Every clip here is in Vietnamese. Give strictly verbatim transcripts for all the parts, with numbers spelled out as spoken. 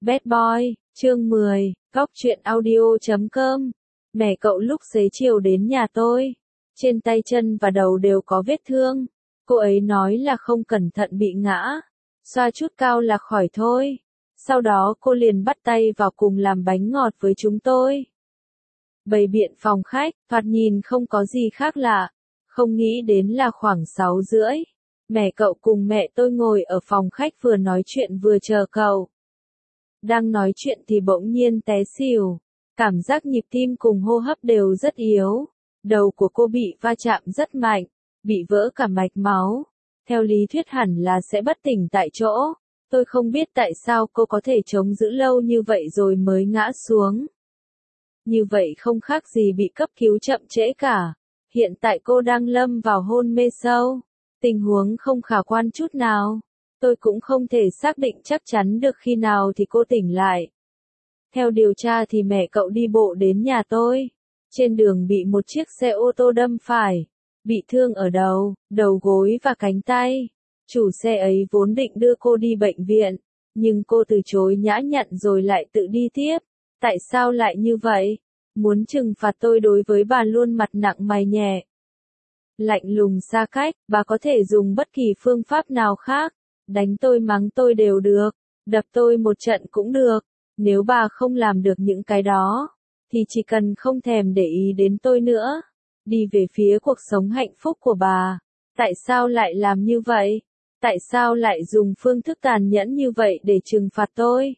Bad Boy, chương mười, Góc truyện audio chấm com. Mẹ cậu lúc xế chiều đến nhà tôi. Trên tay chân và đầu đều có vết thương. Cô ấy nói là không cẩn thận bị ngã. Xoa chút cao là khỏi thôi. Sau đó cô liền bắt tay vào cùng làm bánh ngọt với chúng tôi. Bày biện phòng khách, thoạt nhìn không có gì khác lạ. Không nghĩ đến là khoảng sáu rưỡi. Mẹ cậu cùng mẹ tôi ngồi ở phòng khách vừa nói chuyện vừa chờ cậu. Đang nói chuyện thì bỗng nhiên té xỉu. Cảm giác nhịp tim cùng hô hấp đều rất yếu. Đầu của cô bị va chạm rất mạnh, bị vỡ cả mạch máu. Theo lý thuyết hẳn là sẽ bất tỉnh tại chỗ. Tôi không biết tại sao cô có thể chống giữ lâu như vậy rồi mới ngã xuống. Như vậy không khác gì bị cấp cứu chậm trễ cả. Hiện tại cô đang lâm vào hôn mê sâu. Tình huống không khả quan chút nào. Tôi cũng không thể xác định chắc chắn được khi nào thì cô tỉnh lại. Theo điều tra thì mẹ cậu đi bộ đến nhà tôi. Trên đường bị một chiếc xe ô tô đâm phải. Bị thương ở đầu, đầu gối và cánh tay. Chủ xe ấy vốn định đưa cô đi bệnh viện. Nhưng cô từ chối nhã nhặn rồi lại tự đi tiếp. Tại sao lại như vậy? Muốn trừng phạt tôi đối với bà luôn mặt nặng mày nhẹ. Lạnh lùng xa cách, bà có thể dùng bất kỳ phương pháp nào khác. Đánh tôi mắng tôi đều được, đập tôi một trận cũng được. Nếu bà không làm được những cái đó, thì chỉ cần không thèm để ý đến tôi nữa. Đi về phía cuộc sống hạnh phúc của bà. Tại sao lại làm như vậy? Tại sao lại dùng phương thức tàn nhẫn như vậy để trừng phạt tôi?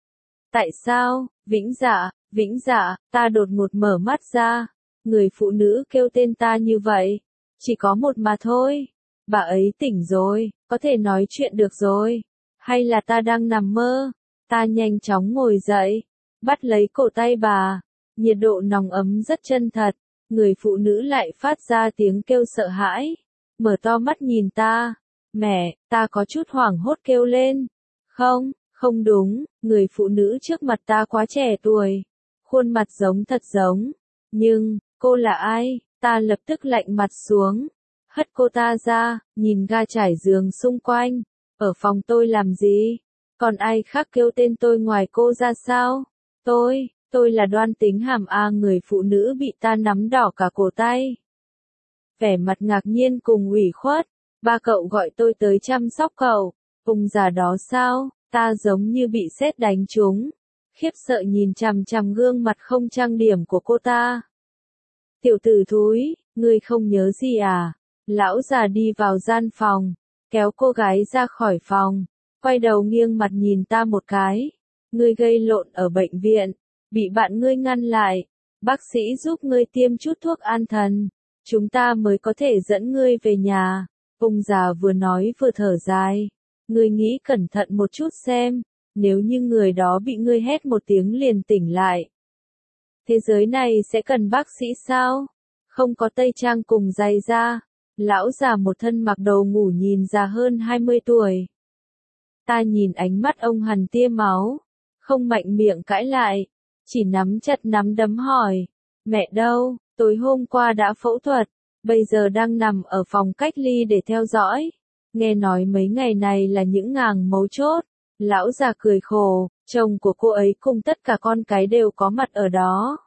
Tại sao? Vĩnh Dạ, Vĩnh Dạ, ta đột ngột mở mắt ra. Người phụ nữ kêu tên ta như vậy. Chỉ có một mà thôi. Bà ấy tỉnh rồi, có thể nói chuyện được rồi. Hay là ta đang nằm mơ? Ta nhanh chóng ngồi dậy, bắt lấy cổ tay bà. Nhiệt độ nóng ấm rất chân thật. Người phụ nữ lại phát ra tiếng kêu sợ hãi. Mở to mắt nhìn ta. Mẹ, ta có chút hoảng hốt kêu lên. Không, không đúng, người phụ nữ trước mặt ta quá trẻ tuổi. Khuôn mặt giống thật giống. Nhưng, cô là ai? Ta lập tức lạnh mặt xuống. Hất cô ta ra, nhìn ga trải giường xung quanh. Ở phòng tôi làm gì? Còn ai khác kêu tên tôi ngoài cô ra sao? Tôi, tôi là Đoan Tính Hàm A. Người phụ nữ bị ta nắm đỏ cả cổ tay. Vẻ mặt ngạc nhiên cùng ủy khuất. Ba cậu gọi tôi tới chăm sóc cậu. Ông già đó sao? Ta giống như bị sét đánh trúng. Khiếp sợ nhìn chằm chằm gương mặt không trang điểm của cô ta. Tiểu tử thúi, ngươi không nhớ gì à? Lão già đi vào gian phòng, kéo cô gái ra khỏi phòng, quay đầu nghiêng mặt nhìn ta một cái. Ngươi gây lộn ở bệnh viện, bị bạn ngươi ngăn lại. Bác sĩ giúp ngươi tiêm chút thuốc an thần, chúng ta mới có thể dẫn ngươi về nhà. Ông già vừa nói vừa thở dài. Ngươi nghĩ cẩn thận một chút xem, nếu như người đó bị ngươi hét một tiếng liền tỉnh lại. Thế giới này sẽ cần bác sĩ sao? Không có tây trang cùng giày da. Lão già một thân mặc đồ ngủ nhìn già hơn hai mươi tuổi. Ta nhìn ánh mắt ông hằn tia máu. Không mạnh miệng cãi lại. Chỉ nắm chặt nắm đấm hỏi. Mẹ đâu? Tối hôm qua đã phẫu thuật. Bây giờ đang nằm ở phòng cách ly để theo dõi. Nghe nói mấy ngày này là những ngàng mấu chốt. Lão già cười khổ. Chồng của cô ấy cùng tất cả con cái đều có mặt ở đó.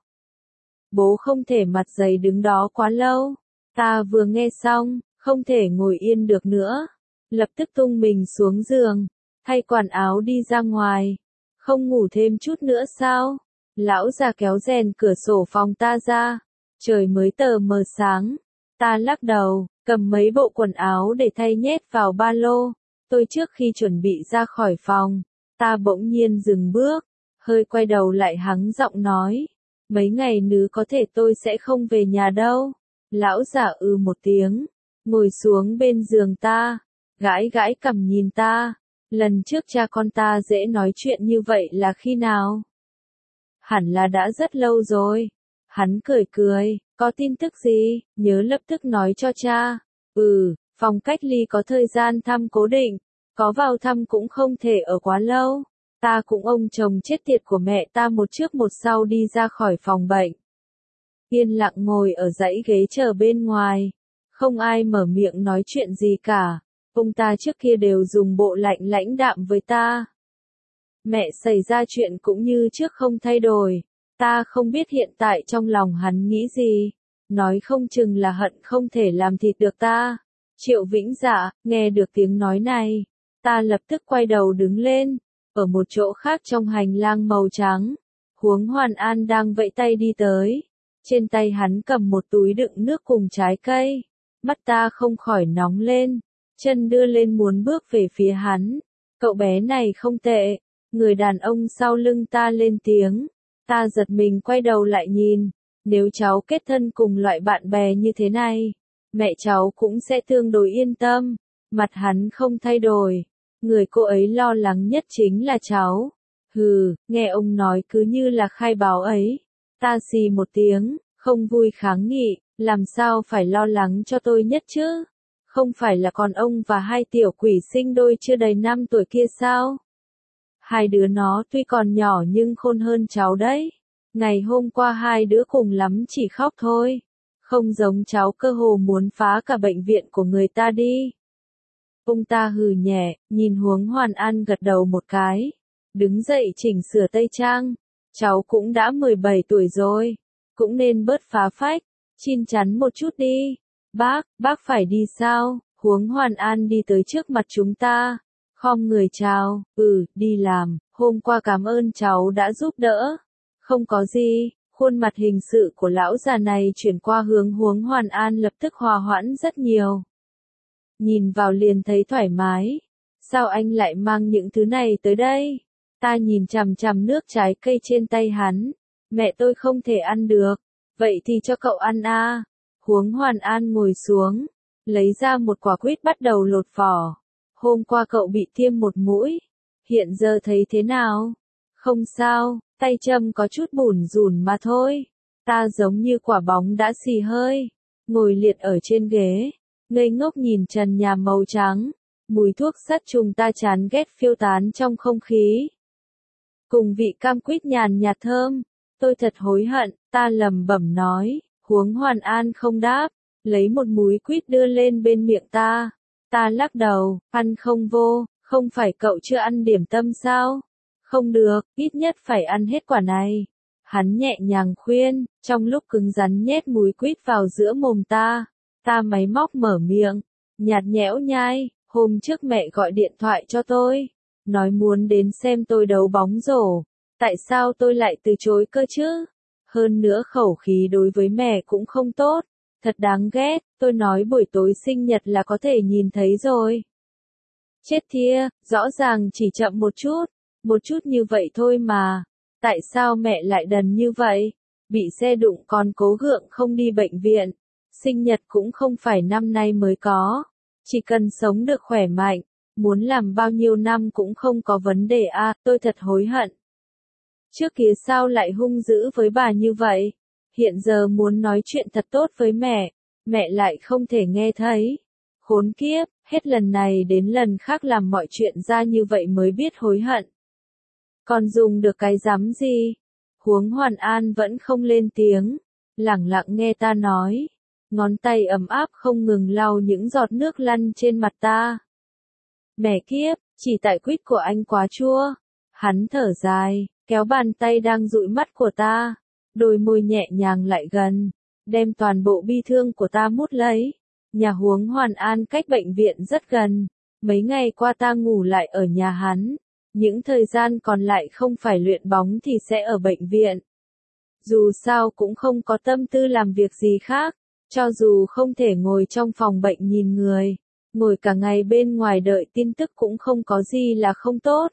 Bố không thể mặt dày đứng đó quá lâu. Ta vừa nghe xong, không thể ngồi yên được nữa. Lập tức tung mình xuống giường, thay quần áo đi ra ngoài. Không ngủ thêm chút nữa sao? Lão già kéo rèn cửa sổ phòng ta ra. Trời mới tờ mờ sáng. Ta lắc đầu, cầm mấy bộ quần áo để thay nhét vào ba lô. Tôi trước khi chuẩn bị ra khỏi phòng, ta bỗng nhiên dừng bước, hơi quay đầu lại hắng giọng nói. Mấy ngày nữa có thể tôi sẽ không về nhà đâu. Lão già ư một tiếng, ngồi xuống bên giường ta, gãi gãi cằm nhìn ta. Lần trước cha con ta dễ nói chuyện như vậy là khi nào? Hẳn là đã rất lâu rồi. Hắn cười cười, có tin tức gì, nhớ lập tức nói cho cha. Ừ, phòng cách ly có thời gian thăm cố định, có vào thăm cũng không thể ở quá lâu. Ta cũng ông chồng chết tiệt của mẹ ta một trước một sau đi ra khỏi phòng bệnh. Yên lặng ngồi ở dãy ghế chờ bên ngoài. Không ai mở miệng nói chuyện gì cả. Ông ta trước kia đều dùng bộ lạnh lãnh đạm với ta. Mẹ xảy ra chuyện cũng như trước không thay đổi. Ta không biết hiện tại trong lòng hắn nghĩ gì. Nói không chừng là hận không thể làm thịt được ta. Triệu Vĩnh Dạ, nghe được tiếng nói này. Ta lập tức quay đầu đứng lên. Ở một chỗ khác trong hành lang màu trắng. Huống Hoàn An đang vẫy tay đi tới. Trên tay hắn cầm một túi đựng nước cùng trái cây. Mắt ta không khỏi nóng lên. Chân đưa lên muốn bước về phía hắn. Cậu bé này không tệ. Người đàn ông sau lưng ta lên tiếng. Ta giật mình quay đầu lại nhìn. Nếu cháu kết thân cùng loại bạn bè như thế này, mẹ cháu cũng sẽ tương đối yên tâm. Mặt hắn không thay đổi. Người cô ấy lo lắng nhất chính là cháu. Hừ, nghe ông nói cứ như là khai báo ấy. Ta xì một tiếng, không vui kháng nghị, làm sao phải lo lắng cho tôi nhất chứ? Không phải là còn ông và hai tiểu quỷ sinh đôi chưa đầy năm tuổi kia sao? Hai đứa nó tuy còn nhỏ nhưng khôn hơn cháu đấy. Ngày hôm qua hai đứa cùng lắm chỉ khóc thôi. Không giống cháu cơ hồ muốn phá cả bệnh viện của người ta đi. Ông ta hừ nhẹ, nhìn Huống Hoàn An gật đầu một cái. Đứng dậy chỉnh sửa tây trang. Cháu cũng đã mười bảy tuổi rồi. Cũng nên bớt phá phách. Chín chắn một chút đi. Bác, bác phải đi sao? Huống Hoàn An đi tới trước mặt chúng ta. Khom người chào, ừ, đi làm, hôm qua cảm ơn cháu đã giúp đỡ. Không có gì, khuôn mặt hình sự của lão già này chuyển qua hướng Huống Hoàn An lập tức hòa hoãn rất nhiều. Nhìn vào liền thấy thoải mái. Sao anh lại mang những thứ này tới đây? Ta nhìn chằm chằm nước trái cây trên tay hắn. Mẹ tôi không thể ăn được. Vậy thì cho cậu ăn à. Huống Hoàn An ngồi xuống. Lấy ra một quả quýt bắt đầu lột vỏ. Hôm qua cậu bị tiêm một mũi. Hiện giờ thấy thế nào? Không sao, tay châm có chút bủn rủn mà thôi. Ta giống như quả bóng đã xì hơi. Ngồi liệt ở trên ghế. Ngây ngốc nhìn trần nhà màu trắng. Mùi thuốc sát trùng ta chán ghét phiêu tán trong không khí. Cùng vị cam quýt nhàn nhạt thơm. Tôi thật hối hận, ta lẩm bẩm nói. Huống Hoàn An không đáp. Lấy một múi quýt đưa lên bên miệng ta. Ta lắc đầu, ăn không vô, không phải cậu chưa ăn điểm tâm sao? Không được, ít nhất phải ăn hết quả này. Hắn nhẹ nhàng khuyên, trong lúc cứng rắn nhét múi quýt vào giữa mồm ta. Ta máy móc mở miệng, nhạt nhẽo nhai, hôm trước mẹ gọi điện thoại cho tôi. Nói muốn đến xem tôi đấu bóng rổ. Tại sao tôi lại từ chối cơ chứ? Hơn nữa khẩu khí đối với mẹ cũng không tốt. Thật đáng ghét, tôi nói buổi tối sinh nhật là có thể nhìn thấy rồi. Chết thia, rõ ràng chỉ chậm một chút, một chút như vậy thôi mà. Tại sao mẹ lại đần như vậy? Bị xe đụng còn cố gượng không đi bệnh viện. Sinh nhật cũng không phải năm nay mới có. Chỉ cần sống được khỏe mạnh, muốn làm bao nhiêu năm cũng không có vấn đề à, tôi thật hối hận. Trước kia sao lại hung dữ với bà như vậy? Hiện giờ muốn nói chuyện thật tốt với mẹ, mẹ lại không thể nghe thấy. Khốn kiếp, hết lần này đến lần khác làm mọi chuyện ra như vậy mới biết hối hận. Còn dùng được cái dám gì? Huống Hoàn An vẫn không lên tiếng, lẳng lặng nghe ta nói. Ngón tay ấm áp không ngừng lau những giọt nước lăn trên mặt ta. Mẹ kiếp, chỉ tại quýt của anh quá chua. Hắn thở dài, kéo bàn tay đang dụi mắt của ta. Đôi môi nhẹ nhàng lại gần, đem toàn bộ bi thương của ta mút lấy. Nhà Huống Hoàn An cách bệnh viện rất gần. Mấy ngày qua ta ngủ lại ở nhà hắn. Những thời gian còn lại không phải luyện bóng thì sẽ ở bệnh viện. Dù sao cũng không có tâm tư làm việc gì khác. Cho dù không thể ngồi trong phòng bệnh nhìn người, ngồi cả ngày bên ngoài đợi tin tức cũng không có gì là không tốt.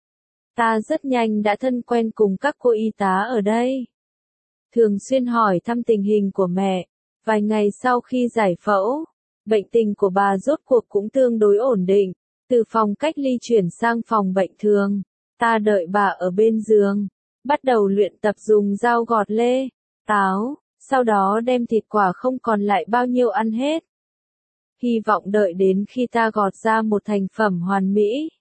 Ta rất nhanh đã thân quen cùng các cô y tá ở đây. Thường xuyên hỏi thăm tình hình của mẹ. Vài ngày sau khi giải phẫu, bệnh tình của bà rốt cuộc cũng tương đối ổn định. Từ phòng cách ly chuyển sang phòng bệnh thường. Ta đợi bà ở bên giường. Bắt đầu luyện tập dùng dao gọt lê, táo. Sau đó đem thịt quả không còn lại bao nhiêu ăn hết. Hy vọng đợi đến khi ta gọt ra một thành phẩm hoàn mỹ.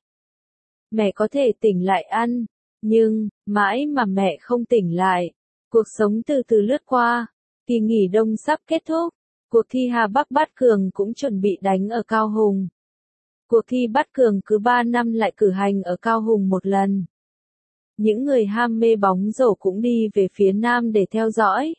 Mẹ có thể tỉnh lại ăn. Nhưng, mãi mà mẹ không tỉnh lại. Cuộc sống từ từ lướt qua. Kỳ nghỉ đông sắp kết thúc. Cuộc thi Hà Bắc Bát Cường cũng chuẩn bị đánh ở Cao Hùng. Cuộc thi Bát Cường cứ ba năm lại cử hành ở Cao Hùng một lần. những người ham mê bóng rổ cũng đi về phía nam để theo dõi.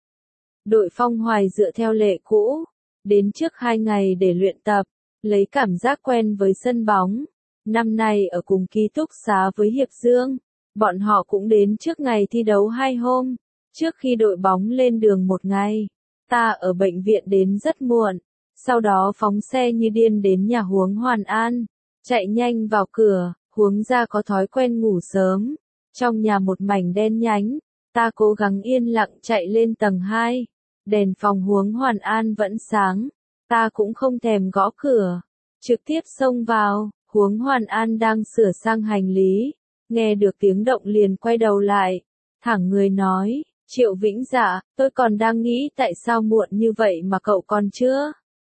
Đội Phong Hoài dựa theo lệ cũ, đến trước hai ngày để luyện tập, lấy cảm giác quen với sân bóng. Năm nay ở cùng ký túc xá với Hiệp Dương, bọn họ cũng đến trước ngày thi đấu hai hôm, trước khi đội bóng lên đường một ngày. Ta ở bệnh viện đến rất muộn, sau đó phóng xe như điên đến nhà Huống Hoàn An, chạy nhanh vào cửa. Huống gia có thói quen ngủ sớm, trong nhà một mảnh đen nhánh, ta cố gắng yên lặng chạy lên tầng hai, đèn phòng Huống Hoàn An vẫn sáng, ta cũng không thèm gõ cửa, trực tiếp xông vào. Huống Hoàn An đang sửa sang hành lý, nghe được tiếng động liền quay đầu lại, thẳng người nói, Triệu Vĩnh Dạ, tôi còn đang nghĩ tại sao muộn như vậy mà cậu còn chưa?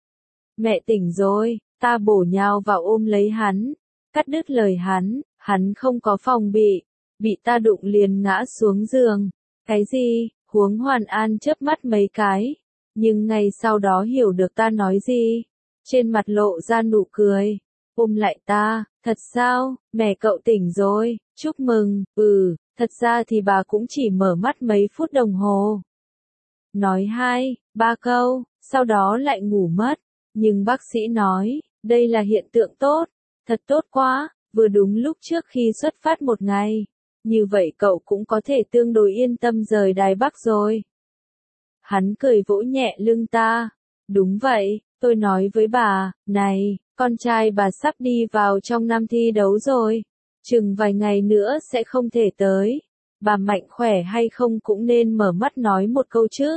Mẹ tỉnh rồi, ta bổ nhào vào ôm lấy hắn, cắt đứt lời hắn, hắn không có phòng bị, bị ta đụng liền ngã xuống giường. Cái gì? Huống Hoàn An chớp mắt mấy cái, nhưng ngay sau đó hiểu được ta nói gì, trên mặt lộ ra nụ cười. Ôm lại ta, thật sao, mẹ cậu tỉnh rồi, chúc mừng, ừ, thật ra thì bà cũng chỉ mở mắt mấy phút đồng hồ. Nói hai, ba câu, sau đó lại ngủ mất, nhưng bác sĩ nói, đây là hiện tượng tốt, thật tốt quá, vừa đúng lúc trước khi xuất phát một ngày, như vậy cậu cũng có thể tương đối yên tâm rời Đài Bắc rồi. Hắn cười vỗ nhẹ lưng ta, đúng vậy, tôi nói với bà, này, con trai bà sắp đi vào trong năm thi đấu rồi, chừng vài ngày nữa sẽ không thể tới, bà mạnh khỏe hay không cũng nên mở mắt nói một câu chứ.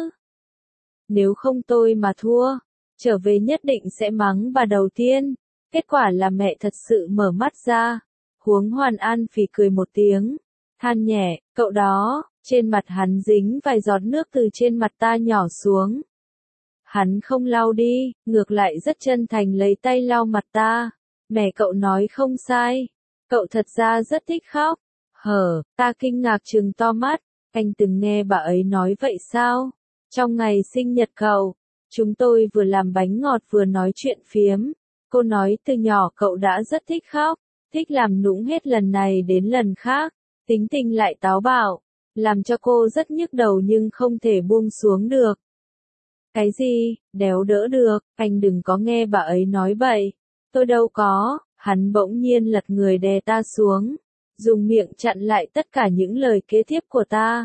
Nếu không tôi mà thua, trở về nhất định sẽ mắng bà đầu tiên. Kết quả là mẹ thật sự mở mắt ra. Huống Hoàn An phì cười một tiếng, than nhẹ, cậu đó, trên mặt hắn dính vài giọt nước từ trên mặt ta nhỏ xuống. Hắn không lau đi, ngược lại rất chân thành lấy tay lau mặt ta. Mẹ cậu nói không sai, cậu thật ra rất thích khóc. Hở, ta kinh ngạc trừng to mắt, anh từng nghe bà ấy nói vậy sao? Trong ngày sinh nhật cậu, chúng tôi vừa làm bánh ngọt vừa nói chuyện phiếm. Cô nói từ nhỏ cậu đã rất thích khóc, thích làm nũng hết lần này đến lần khác, tính tình lại táo bạo, làm cho cô rất nhức đầu nhưng không thể buông xuống được. Cái gì, đéo đỡ được, anh đừng có nghe bà ấy nói bậy. Tôi đâu có, hắn bỗng nhiên lật người đè ta xuống, dùng miệng chặn lại tất cả những lời kế tiếp của ta.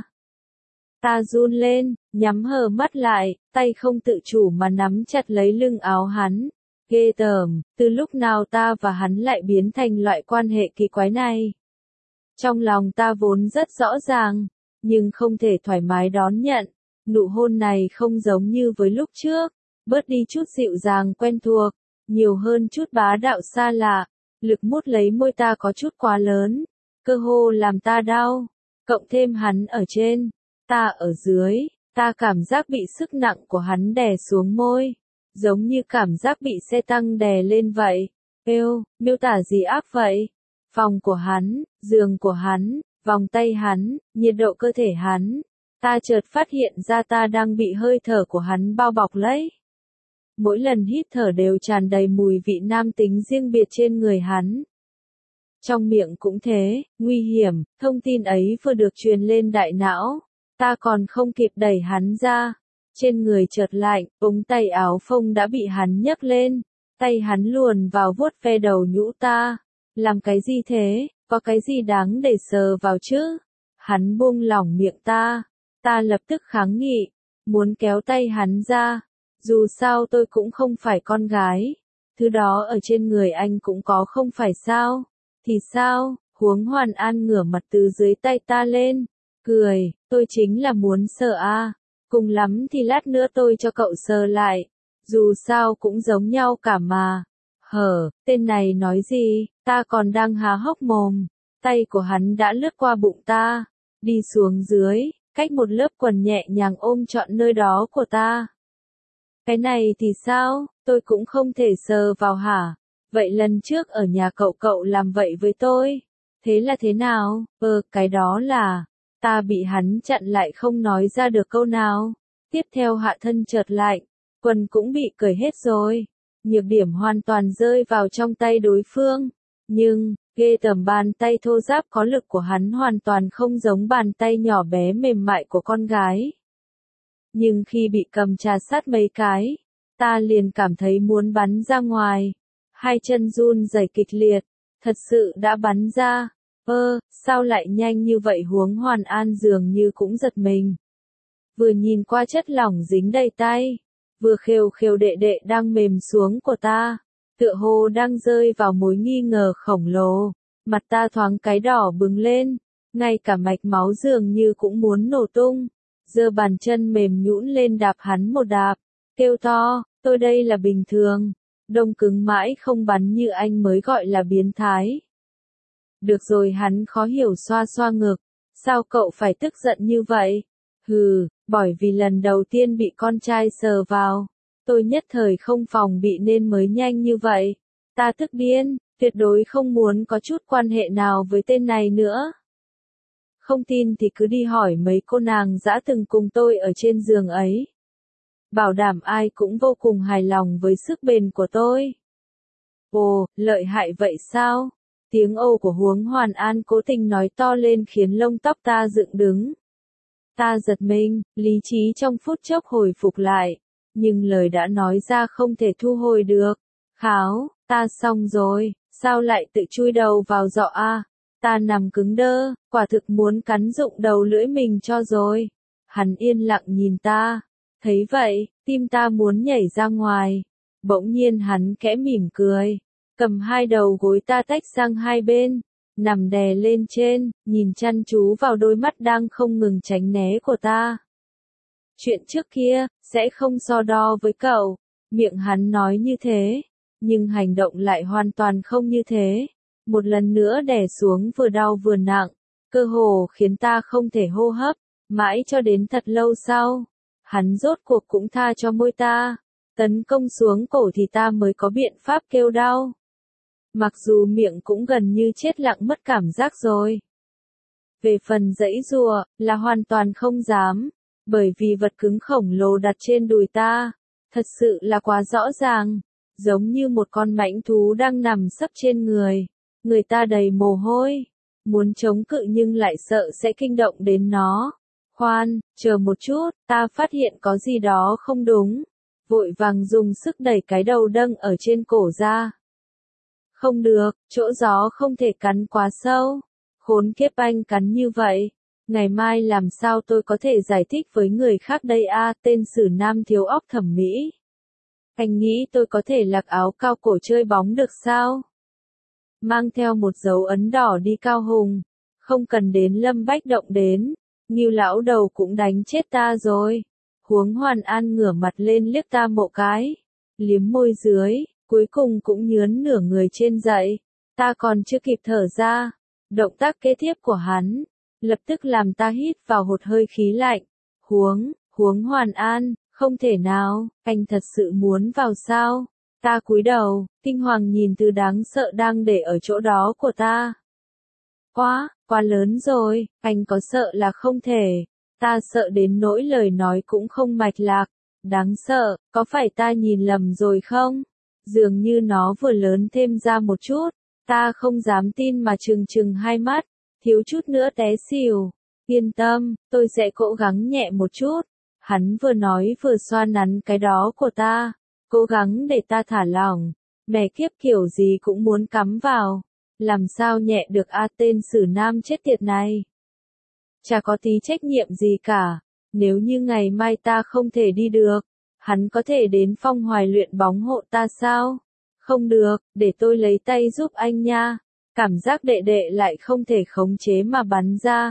Ta run lên, nhắm hờ mắt lại, tay không tự chủ mà nắm chặt lấy lưng áo hắn. Ghê tởm, từ lúc nào ta và hắn lại biến thành loại quan hệ kỳ quái này. Trong lòng ta vốn rất rõ ràng, nhưng không thể thoải mái đón nhận. Nụ hôn này không giống như với lúc trước, bớt đi chút dịu dàng quen thuộc, nhiều hơn chút bá đạo xa lạ. Lực mút lấy môi ta có chút quá lớn, cơ hồ làm ta đau. Cộng thêm hắn ở trên, ta ở dưới, ta cảm giác bị sức nặng của hắn đè xuống môi. Giống như cảm giác bị xe tăng đè lên vậy. Êu, miêu tả gì ác vậy? Phòng của hắn, giường của hắn, vòng tay hắn, nhiệt độ cơ thể hắn. Ta chợt phát hiện ra ta đang bị hơi thở của hắn bao bọc lấy. Mỗi lần hít thở đều tràn đầy mùi vị nam tính riêng biệt trên người hắn. Trong miệng cũng thế, nguy hiểm, thông tin ấy vừa được truyền lên đại não. Ta còn không kịp đẩy hắn ra. Trên người chợt lạnh, ống tay áo phông đã bị hắn nhấc lên, tay hắn luồn vào vuốt ve đầu nhũ ta. Làm cái gì thế, có cái gì đáng để sờ vào chứ? Hắn buông lỏng miệng ta, ta lập tức kháng nghị, muốn kéo tay hắn ra. Dù sao tôi cũng không phải con gái, thứ đó ở trên người anh cũng có không phải sao? Thì sao? Huống Hoàn An ngửa mặt từ dưới tay ta lên, cười, tôi chính là muốn sờ a. Cùng lắm thì lát nữa tôi cho cậu sờ lại, dù sao cũng giống nhau cả mà. Hở, tên này nói gì, ta còn đang há hốc mồm, tay của hắn đã lướt qua bụng ta, đi xuống dưới, cách một lớp quần nhẹ nhàng ôm trọn nơi đó của ta. Cái này thì sao, tôi cũng không thể sờ vào hả? Vậy lần trước ở nhà cậu cậu làm vậy với tôi, thế là thế nào? Ờ, cái đó là... Ta bị hắn chặn lại không nói ra được câu nào. Tiếp theo hạ thân chợt lạnh, quần cũng bị cởi hết rồi. Nhược điểm hoàn toàn rơi vào trong tay đối phương. Nhưng, Ghê tởm, bàn tay thô ráp có lực của hắn hoàn toàn không giống bàn tay nhỏ bé mềm mại của con gái. Nhưng khi bị cầm trà sát mấy cái, ta liền cảm thấy muốn bắn ra ngoài. Hai chân run rẩy kịch liệt, thật sự đã bắn ra. Ơ, sao lại nhanh như vậy? Huống Hoàn An dường như cũng giật mình. Vừa nhìn qua chất lỏng dính đầy tay, vừa khều khều đệ đệ đang mềm xuống của ta, tựa hồ đang rơi vào mối nghi ngờ khổng lồ. Mặt ta thoáng cái đỏ bừng lên, ngay cả mạch máu dường như cũng muốn nổ tung. Giơ bàn chân mềm nhũn lên đạp hắn một đạp, kêu to, tôi đây là bình thường, đông cứng mãi không bắn như anh mới gọi là biến thái. Được rồi, hắn khó hiểu xoa xoa ngực, sao cậu phải tức giận như vậy? Hừ, bởi vì lần đầu tiên bị con trai sờ vào, tôi nhất thời không phòng bị nên mới nhanh như vậy. Ta tức điên, tuyệt đối không muốn có chút quan hệ nào với tên này nữa. Không tin thì cứ đi hỏi mấy cô nàng dã từng cùng tôi ở trên giường ấy. Bảo đảm ai cũng vô cùng hài lòng với sức bền của tôi. Ồ, lợi hại vậy sao? Tiếng ồ của Huống Hoàn An cố tình nói to lên khiến lông tóc ta dựng đứng. Ta giật mình, lý trí trong phút chốc hồi phục lại, nhưng lời đã nói ra không thể thu hồi được. Kháo, ta xong rồi, sao lại tự chui đầu vào giọ a? Ta nằm cứng đơ, quả thực muốn cắn rụng đầu lưỡi mình cho rồi. Hắn yên lặng nhìn ta, thấy vậy, tim ta muốn nhảy ra ngoài. Bỗng nhiên hắn khẽ mỉm cười, cầm hai đầu gối ta tách sang hai bên, nằm đè lên trên, nhìn chăm chú vào đôi mắt đang không ngừng tránh né của ta. Chuyện trước kia, sẽ không so đo với cậu. Miệng hắn nói như thế, nhưng hành động lại hoàn toàn không như thế. Một lần nữa đè xuống vừa đau vừa nặng, cơ hồ khiến ta không thể hô hấp, mãi cho đến thật lâu sau. Hắn rốt cuộc cũng tha cho môi ta, tấn công xuống cổ thì ta mới có biện pháp kêu đau. Mặc dù miệng cũng gần như chết lặng mất cảm giác rồi. Về phần giãy giụa, là hoàn toàn không dám, bởi vì vật cứng khổng lồ đặt trên đùi ta, thật sự là quá rõ ràng, giống như một con mãnh thú đang nằm sấp trên người. Người ta đầy mồ hôi, muốn chống cự nhưng lại sợ sẽ kinh động đến nó. Khoan, chờ một chút, ta phát hiện có gì đó không đúng. Vội vàng dùng sức đẩy cái đầu đâng ở trên cổ ra. Không được, chỗ gió không thể cắn quá sâu. Khốn kiếp, anh cắn như vậy. Ngày mai làm sao tôi có thể giải thích với người khác đây a? Tên xử nam thiếu óc thẩm mỹ. Anh nghĩ tôi có thể mặc áo cao cổ chơi bóng được sao? Mang theo một dấu ấn đỏ đi Cao Hùng. Không cần đến Lâm Bách Động đến. Ngưu lão đầu cũng đánh chết ta rồi. Huống Hoàn An ngửa mặt lên liếc ta một cái. Liếm môi dưới, cuối cùng cũng nhướn nửa người trên dậy. Ta còn chưa kịp thở ra. Động tác kế tiếp của hắn, lập tức làm ta hít vào một hơi khí lạnh. Huống, Huống Hoàn An, không thể nào, anh thật sự muốn vào sao? Ta cúi đầu, kinh hoàng nhìn thứ đáng sợ đang để ở chỗ đó của ta. Quá, quá lớn rồi, anh có sợ là không thể. Ta sợ đến nỗi lời nói cũng không mạch lạc. Đáng sợ, có phải ta nhìn lầm rồi không? Dường như nó vừa lớn thêm ra một chút. Ta không dám tin mà trừng trừng hai mắt, thiếu chút nữa té xỉu. Yên tâm, tôi sẽ cố gắng nhẹ một chút. Hắn vừa nói vừa xoa nắn cái đó của ta, cố gắng để ta thả lỏng. Mẹ kiếp, kiểu gì cũng muốn cắm vào. Làm sao nhẹ được a? Tên xử nam chết tiệt này. Chả có tí trách nhiệm gì cả. Nếu như ngày mai ta không thể đi được, hắn có thể đến Phong Hoài luyện bóng hộ ta sao? Không được, để tôi lấy tay giúp anh nha. Cảm giác đệ đệ lại không thể khống chế mà bắn ra.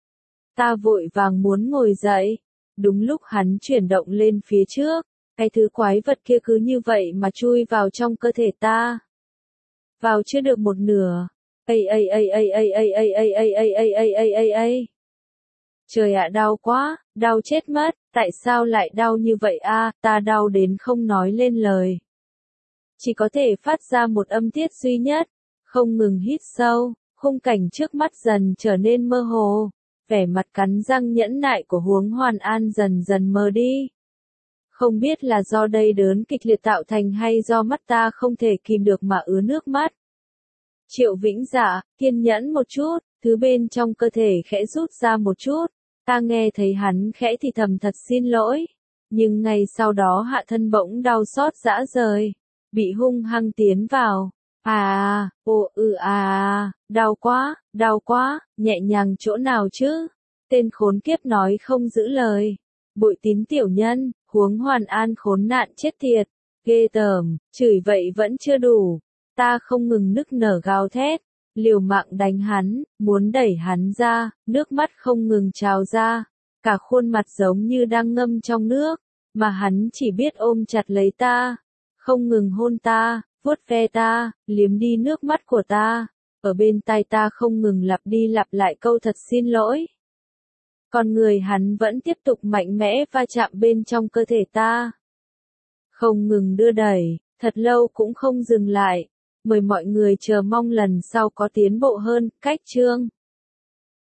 Ta vội vàng muốn ngồi dậy. Đúng lúc hắn chuyển động lên phía trước, cái thứ quái vật kia cứ như vậy mà chui vào trong cơ thể ta. Vào chưa được một nửa. Ây ây ây ây ây ây ây ây ây ây ây ây ây ây ây. Trời ạ, đau quá, đau chết mất, tại sao lại đau như vậy a? Ta đau đến không nói lên lời. Chỉ có thể phát ra một âm tiết duy nhất, không ngừng hít sâu, khung cảnh trước mắt dần trở nên mơ hồ, vẻ mặt cắn răng nhẫn nại của Huống Hoàn An dần dần mờ đi. Không biết là do đây đớn kịch liệt tạo thành hay do mắt ta không thể kìm được mà ứa nước mắt. Triệu Vĩnh Dạ, kiên nhẫn một chút, thứ bên trong cơ thể khẽ rút ra một chút. Ta nghe thấy hắn khẽ thì thầm thật xin lỗi. Nhưng ngay sau đó hạ thân bỗng đau xót rã rời. Bị hung hăng tiến vào. À, ồ ừ à, đau quá, đau quá, nhẹ nhàng chỗ nào chứ? Tên khốn kiếp nói không giữ lời. Bội Tín tiểu nhân, huống Hoàn An khốn nạn chết tiệt. Ghê tởm, chửi vậy vẫn chưa đủ. Ta không ngừng nức nở gào thét. Liều mạng đánh hắn, muốn đẩy hắn ra, nước mắt không ngừng trào ra. Cả khuôn mặt giống như đang ngâm trong nước. Mà hắn chỉ biết ôm chặt lấy ta. Không ngừng hôn ta, vuốt ve ta, liếm đi nước mắt của ta. Ở bên tai ta không ngừng lặp đi lặp lại câu thật xin lỗi. Còn người hắn vẫn tiếp tục mạnh mẽ va chạm bên trong cơ thể ta. Không ngừng đưa đẩy, thật lâu cũng không dừng lại. Mời mọi người chờ mong lần sau có tiến bộ hơn. Cách chương